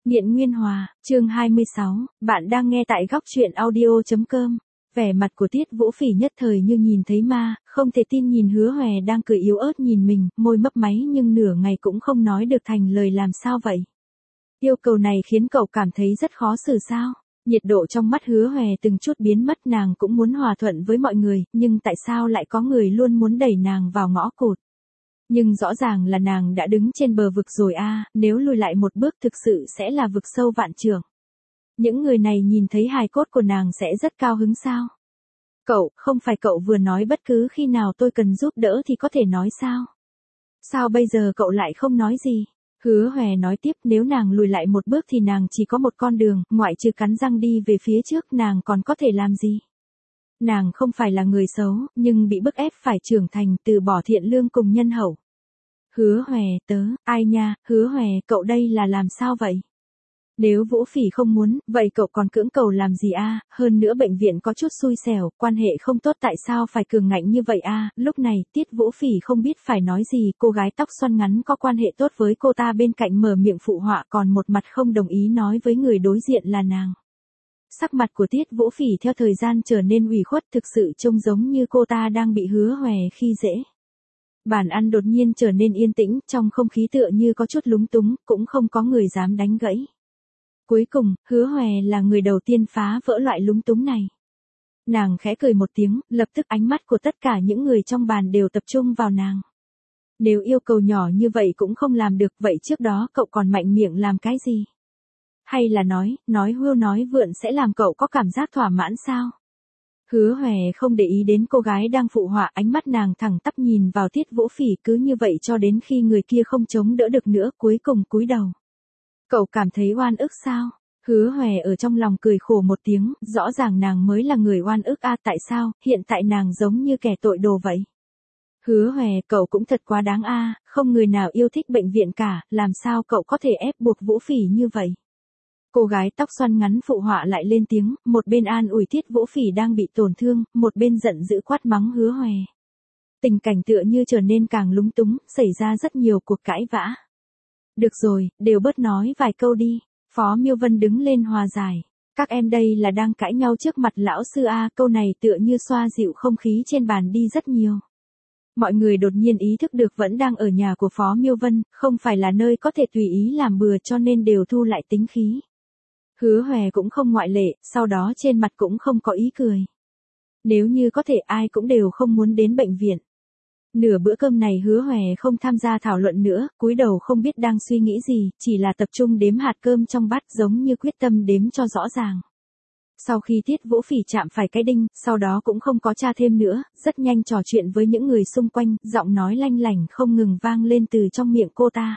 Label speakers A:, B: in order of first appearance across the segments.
A: Nghiện Nguyên Hòa, chương 26, bạn đang nghe tại góc truyện audio.com. Vẻ mặt của Tiết Vũ Phỉ nhất thời như nhìn thấy ma, không thể tin nhìn Hứa Hòe đang cười yếu ớt nhìn mình, môi mấp máy nhưng nửa ngày cũng không nói được thành lời làm sao vậy. Yêu cầu này khiến cậu cảm thấy rất khó xử sao? Nhiệt độ trong mắt Hứa Hòe từng chút biến mất, nàng cũng muốn hòa thuận với mọi người, nhưng tại sao lại có người luôn muốn đẩy nàng vào ngõ cụt? Nhưng rõ ràng là nàng đã đứng trên bờ vực rồi a, nếu lùi lại một bước thực sự sẽ là vực sâu vạn trượng. Những người này nhìn thấy hài cốt của nàng sẽ rất cao hứng sao? Cậu, không phải cậu vừa nói bất cứ khi nào tôi cần giúp đỡ thì có thể nói sao? Sao bây giờ cậu lại không nói gì? Hứa Hòe nói tiếp, nếu nàng lùi lại một bước thì nàng chỉ có một con đường, ngoại trừ cắn răng đi về phía trước nàng còn có thể làm gì? Nàng không phải là người xấu, nhưng bị bức ép phải trưởng thành, từ bỏ thiện lương cùng nhân hậu. Hứa Hòe, ai nha, Hứa Hòe, cậu đây là làm sao vậy? Nếu Vũ Phỉ không muốn, vậy cậu còn cưỡng cầu làm gì a? Hơn nữa bệnh viện có chút xui xẻo, quan hệ không tốt, tại sao phải cường ngạnh như vậy a? Lúc này, Tiết Vũ Phỉ không biết phải nói gì, cô gái tóc xoăn ngắn có quan hệ tốt với cô ta bên cạnh mở miệng phụ họa, còn một mặt không đồng ý nói với người đối diện là nàng. Sắc mặt của Tiết Vũ Phỉ theo thời gian trở nên ủy khuất, thực sự trông giống như cô ta đang bị Hứa Hòe khi dễ. Bàn ăn đột nhiên trở nên yên tĩnh, trong không khí tựa như có chút lúng túng, cũng không có người dám đánh gãy. Cuối cùng, Hứa Hòe là người đầu tiên phá vỡ loại lúng túng này. Nàng khẽ cười một tiếng, lập tức ánh mắt của tất cả những người trong bàn đều tập trung vào nàng. Nếu yêu cầu nhỏ như vậy cũng không làm được, vậy trước đó cậu còn mạnh miệng làm cái gì? Hay là nói hưu nói vượn sẽ làm cậu có cảm giác thỏa mãn sao? Hứa Hòe không để ý đến cô gái đang phụ họa, ánh mắt nàng thẳng tắp nhìn vào Tiết Vũ Phỉ, cứ như vậy cho đến khi người kia không chống đỡ được nữa, cuối cùng cúi đầu. Cậu cảm thấy oan ức sao? Hứa Hòe ở trong lòng cười khổ một tiếng, rõ ràng nàng mới là người oan ức a, tại sao hiện tại nàng giống như kẻ tội đồ vậy? Hứa Hòe, cậu cũng thật quá đáng a, không người nào yêu thích bệnh viện cả, làm sao cậu có thể ép buộc Vũ Phỉ như vậy? Cô gái tóc xoăn ngắn phụ họa lại lên tiếng, một bên an ủi Tiết Vũ Phỉ đang bị tổn thương, một bên giận dữ quát mắng Hứa Hòe. Tình cảnh tựa như trở nên càng lúng túng, xảy ra rất nhiều cuộc cãi vã. Được rồi, đều bớt nói vài câu đi. Phó Miêu Vân đứng lên hòa giải. Các em đây là đang cãi nhau trước mặt lão sư a, câu này tựa như xoa dịu không khí trên bàn đi rất nhiều. Mọi người đột nhiên ý thức được vẫn đang ở nhà của Phó Miêu Vân, không phải là nơi có thể tùy ý làm bừa, cho nên đều thu lại tính khí. Hứa Hòe cũng không ngoại lệ, sau đó trên mặt cũng không có ý cười. Nếu như có thể ai cũng đều không muốn đến bệnh viện. Nửa bữa cơm này Hứa Hòe không tham gia thảo luận nữa, cúi đầu không biết đang suy nghĩ gì, chỉ là tập trung đếm hạt cơm trong bát, giống như quyết tâm đếm cho rõ ràng. Sau khi Tiết Vũ Phỉ chạm phải cái đinh, sau đó cũng không có tra thêm nữa, rất nhanh trò chuyện với những người xung quanh, giọng nói lanh lảnh không ngừng vang lên từ trong miệng cô ta.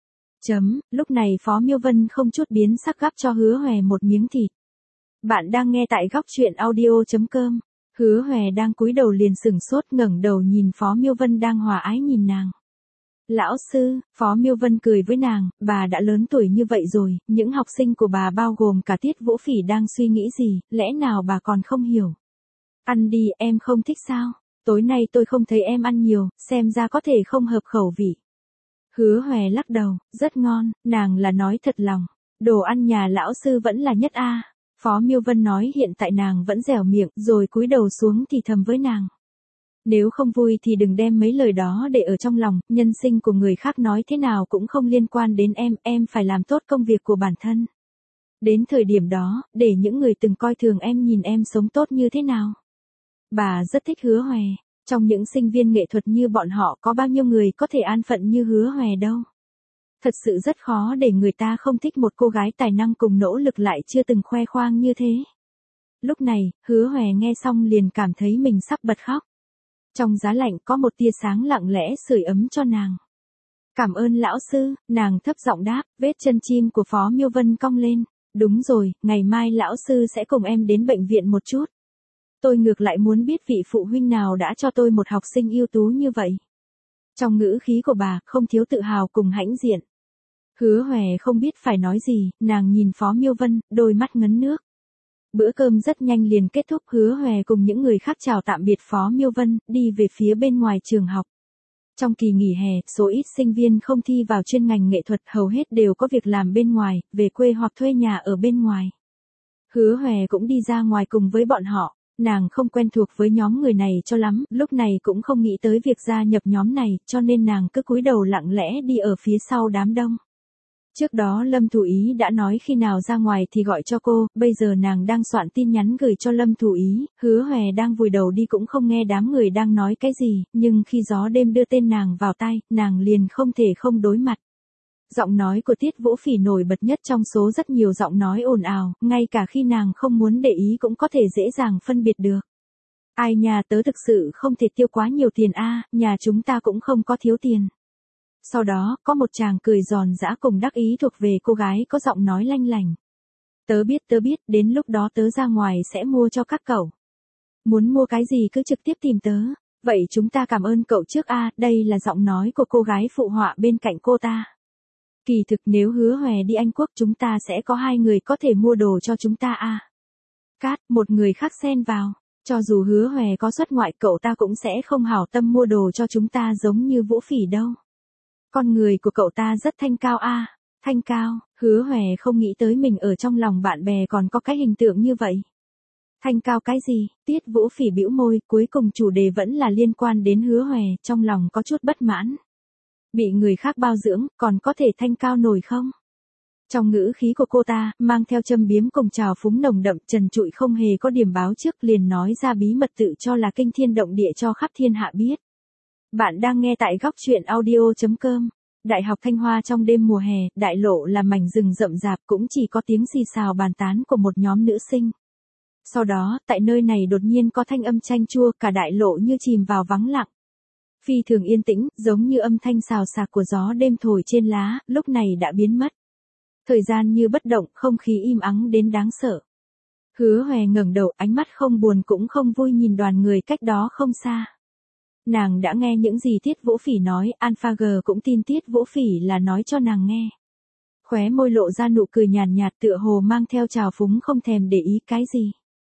A: Lúc này Phó Miêu Vân không chút biến sắc gắp cho Hứa Hòe một miếng thịt. Bạn đang nghe tại góc truyện audio.com. Hứa Hòe đang cúi đầu liền sửng sốt, ngẩng đầu nhìn Phó Miêu Vân đang hòa ái nhìn nàng. Lão sư, Phó Miêu Vân cười với nàng, bà đã lớn tuổi như vậy rồi, những học sinh của bà bao gồm cả Tiết Vũ Phỉ đang suy nghĩ gì, lẽ nào bà còn không hiểu? Ăn đi, em không thích sao? Tối nay tôi không thấy em ăn nhiều, xem ra có thể không hợp khẩu vị. Hứa Hòe lắc đầu, rất ngon, nàng là nói thật lòng. Đồ ăn nhà lão sư vẫn là nhất a. Phó Miêu Vân nói hiện tại nàng vẫn dẻo miệng, rồi cúi đầu xuống thì thầm với nàng. Nếu không vui thì đừng đem mấy lời đó để ở trong lòng, nhân sinh của người khác nói thế nào cũng không liên quan đến em phải làm tốt công việc của bản thân. Đến thời điểm đó, để những người từng coi thường em nhìn em sống tốt như thế nào. Bà rất thích Hứa Hòe. Trong những sinh viên nghệ thuật như bọn họ có bao nhiêu người có thể an phận như Hứa Hòe đâu. Thật sự rất khó để người ta không thích một cô gái tài năng cùng nỗ lực lại chưa từng khoe khoang như thế. Lúc này, Hứa Hòe nghe xong liền cảm thấy mình sắp bật khóc. Trong giá lạnh có một tia sáng lặng lẽ sưởi ấm cho nàng. Cảm ơn lão sư, nàng thấp giọng đáp, vết chân chim của Phó Miêu Vân cong lên. Đúng rồi, ngày mai lão sư sẽ cùng em đến bệnh viện một chút. Tôi ngược lại muốn biết vị phụ huynh nào đã cho tôi một học sinh ưu tú như vậy. Trong ngữ khí của bà, không thiếu tự hào cùng hãnh diện. Hứa Hòe không biết phải nói gì, nàng nhìn Phó Miêu Vân, đôi mắt ngấn nước. Bữa cơm rất nhanh liền kết thúc, Hứa Hòe cùng những người khác chào tạm biệt Phó Miêu Vân, đi về phía bên ngoài trường học. Trong kỳ nghỉ hè, số ít sinh viên không thi vào chuyên ngành nghệ thuật hầu hết đều có việc làm bên ngoài, về quê hoặc thuê nhà ở bên ngoài. Hứa Hòe cũng đi ra ngoài cùng với bọn họ, nàng không quen thuộc với nhóm người này cho lắm, lúc này cũng không nghĩ tới việc gia nhập nhóm này, cho nên nàng cứ cúi đầu lặng lẽ đi ở phía sau đám đông. Trước đó Lâm Thủ Ý đã nói khi nào ra ngoài thì gọi cho cô, bây giờ nàng đang soạn tin nhắn gửi cho Lâm Thủ Ý, Hứa Hòe đang vùi đầu đi cũng không nghe đám người đang nói cái gì, nhưng khi gió đêm đưa tên nàng vào tai, nàng liền không thể không đối mặt. Giọng nói của Tiết Vũ Phỉ nổi bật nhất trong số rất nhiều giọng nói ồn ào, ngay cả khi nàng không muốn để ý cũng có thể dễ dàng phân biệt được. Ai nhà tớ thực sự không thể tiêu quá nhiều tiền a, nhà chúng ta cũng không có thiếu tiền. Sau đó, có một chàng cười giòn giã cùng đắc ý thuộc về cô gái có giọng nói lanh lành. Tớ biết, đến lúc đó tớ ra ngoài sẽ mua cho các cậu. Muốn mua cái gì cứ trực tiếp tìm tớ. Vậy chúng ta cảm ơn cậu trước a, đây là giọng nói của cô gái phụ họa bên cạnh cô ta. Kỳ thực nếu Hứa Hòe đi Anh Quốc chúng ta sẽ có 2 người có thể mua đồ cho chúng ta a. Cát, một người khác xen vào. Cho dù Hứa Hòe có xuất ngoại cậu ta cũng sẽ không hảo tâm mua đồ cho chúng ta giống như Vũ Phỉ đâu. Con người của cậu ta rất thanh cao a. Thanh cao, Hứa Hòe không nghĩ tới mình ở trong lòng bạn bè còn có cái hình tượng như vậy. Thanh cao cái gì? Tiết Vũ Phỉ bĩu môi, cuối cùng chủ đề vẫn là liên quan đến Hứa Hòe, trong lòng có chút bất mãn. Bị người khác bao dưỡng, còn có thể thanh cao nổi không? Trong ngữ khí của cô ta, mang theo châm biếm cùng trào phúng nồng đậm, trần trụi không hề có điểm báo trước liền nói ra bí mật tự cho là kinh thiên động địa cho khắp thiên hạ biết. Bạn đang nghe tại góc truyện audio.com. Đại học Thanh Hoa trong đêm mùa hè, đại lộ là mảnh rừng rậm rạp cũng chỉ có tiếng xì xào bàn tán của một nhóm nữ sinh. Sau đó, tại nơi này đột nhiên có thanh âm chanh chua, cả đại lộ như chìm vào vắng lặng. Phi thường yên tĩnh, giống như âm thanh xào xạc của gió đêm thổi trên lá, lúc này đã biến mất. Thời gian như bất động, không khí im ắng đến đáng sợ. Hứa Hòe ngẩng đầu, ánh mắt không buồn cũng không vui nhìn đoàn người cách đó không xa. Nàng đã nghe những gì Tiết Vũ Phỉ nói, Alpha G cũng tin Tiết Vũ Phỉ là nói cho nàng nghe. Khóe môi lộ ra nụ cười nhàn nhạt tựa hồ mang theo trào phúng không thèm để ý cái gì.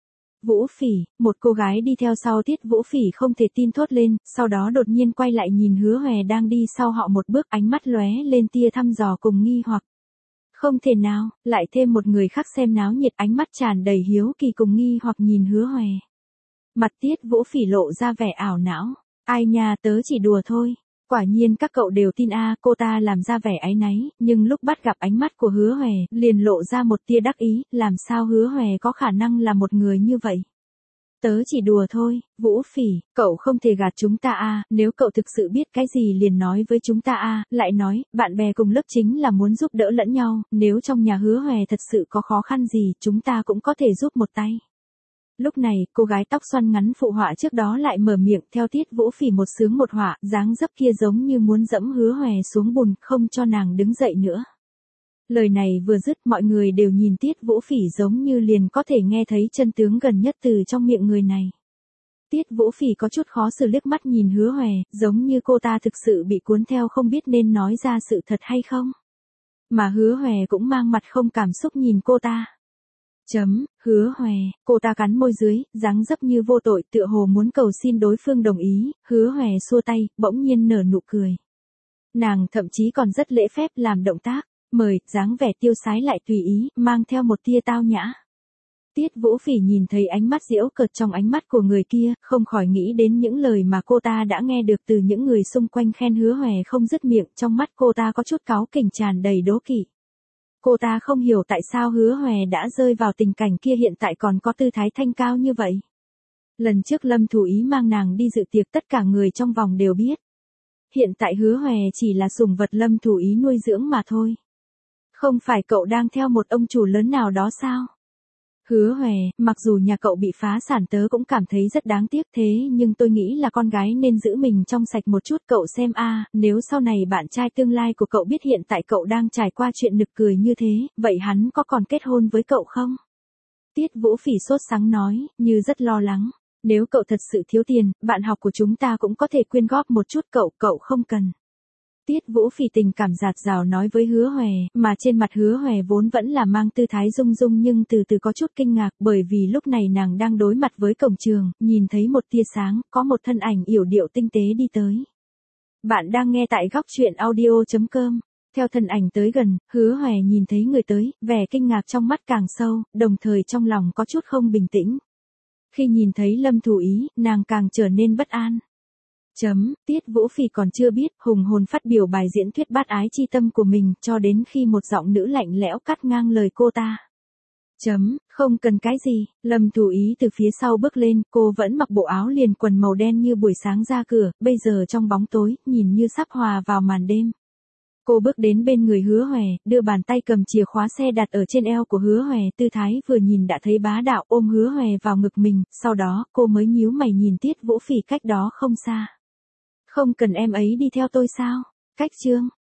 A: Vũ Phỉ, một cô gái đi theo sau Tiết Vũ Phỉ không thể tin thốt lên, sau đó đột nhiên quay lại nhìn Hứa Hòe đang đi sau họ một bước, ánh mắt lóe lên tia thăm dò cùng nghi hoặc. Không thể nào, lại thêm một người khác xem náo nhiệt, ánh mắt tràn đầy hiếu kỳ cùng nghi hoặc nhìn Hứa Hòe. Mặt Tiết Vũ Phỉ lộ ra vẻ ảo não. Ai nhà tớ chỉ đùa thôi. Quả nhiên các cậu đều tin a, cô ta làm ra vẻ áy náy, nhưng lúc bắt gặp ánh mắt của Hứa Hòe, liền lộ ra một tia đắc ý, làm sao Hứa Hòe có khả năng là một người như vậy. Tớ chỉ đùa thôi, Vũ Phỉ, cậu không thể gạt chúng ta a, nếu cậu thực sự biết cái gì liền nói với chúng ta a, lại nói, bạn bè cùng lớp chính là muốn giúp đỡ lẫn nhau, nếu trong nhà Hứa Hòe thật sự có khó khăn gì, chúng ta cũng có thể giúp một tay. Lúc này, cô gái tóc xoăn ngắn phụ họa trước đó lại mở miệng theo Tiết Vũ Phỉ một sướng một họa, dáng dấp kia giống như muốn dẫm Hứa Hòe xuống bùn, không cho nàng đứng dậy nữa. Lời này vừa dứt, mọi người đều nhìn Tiết Vũ Phỉ giống như liền có thể nghe thấy chân tướng gần nhất từ trong miệng người này. Tiết Vũ Phỉ có chút khó xử liếc mắt nhìn Hứa Hòe, giống như cô ta thực sự bị cuốn theo không biết nên nói ra sự thật hay không. Mà Hứa Hòe cũng mang mặt không cảm xúc nhìn cô ta. Hứa Hòe, cô ta cắn môi dưới, dáng dấp như vô tội, tựa hồ muốn cầu xin đối phương đồng ý, Hứa Hòe xua tay, bỗng nhiên nở nụ cười. Nàng thậm chí còn rất lễ phép làm động tác, mời, dáng vẻ tiêu sái lại tùy ý, mang theo một tia tao nhã. Tiết Vũ Phỉ nhìn thấy ánh mắt giễu cợt trong ánh mắt của người kia, không khỏi nghĩ đến những lời mà cô ta đã nghe được từ những người xung quanh khen Hứa Hòe không dứt miệng, trong mắt cô ta có chút cáu kỉnh tràn đầy đố kỵ. Cô ta không hiểu tại sao Hứa Hòe đã rơi vào tình cảnh kia hiện tại còn có tư thái thanh cao như vậy. Lần trước Lâm Thủ Ý mang nàng đi dự tiệc tất cả người trong vòng đều biết. Hiện tại Hứa Hòe chỉ là sủng vật Lâm Thủ Ý nuôi dưỡng mà thôi. Không phải cậu đang theo một ông chủ lớn nào đó sao? Hứa Hòe, mặc dù nhà cậu bị phá sản tớ cũng cảm thấy rất đáng tiếc thế nhưng tôi nghĩ là con gái nên giữ mình trong sạch một chút cậu xem a, nếu sau này bạn trai tương lai của cậu biết hiện tại cậu đang trải qua chuyện nực cười như thế, vậy hắn có còn kết hôn với cậu không? Tiết Vũ Phỉ sốt sắng nói, như rất lo lắng. Nếu cậu thật sự thiếu tiền, bạn học của chúng ta cũng có thể quyên góp một chút cậu không cần. Tiết Vũ Phỉ tình cảm dạt dào nói với Hứa Hòe, mà trên mặt Hứa Hòe vốn vẫn là mang tư thái rung rung nhưng từ từ có chút kinh ngạc bởi vì lúc này nàng đang đối mặt với cổng trường, nhìn thấy một tia sáng, có một thân ảnh yểu điệu tinh tế đi tới. Bạn đang nghe tại góc chuyện audio.com. Theo thân ảnh tới gần, Hứa Hoè nhìn thấy người tới, vẻ kinh ngạc trong mắt càng sâu, đồng thời trong lòng có chút không bình tĩnh. Khi nhìn thấy Lâm Thủ Ý, nàng càng trở nên bất an. Tiết Vũ Phỉ còn chưa biết, hùng hồn phát biểu bài diễn thuyết bát ái chi tâm của mình, cho đến khi một giọng nữ lạnh lẽo cắt ngang lời cô ta. Không cần cái gì, Lâm Thủ Ý từ phía sau bước lên, cô vẫn mặc bộ áo liền quần màu đen như buổi sáng ra cửa, bây giờ trong bóng tối, nhìn như sắp hòa vào màn đêm. Cô bước đến bên người Hứa Hoè, đưa bàn tay cầm chìa khóa xe đặt ở trên eo của Hứa Hoè, tư thái vừa nhìn đã thấy bá đạo, ôm Hứa Hoè vào ngực mình, sau đó, cô mới nhíu mày nhìn Tiết Vũ Phỉ cách đó không xa. Không cần em ấy đi theo tôi sao? Cách Trương,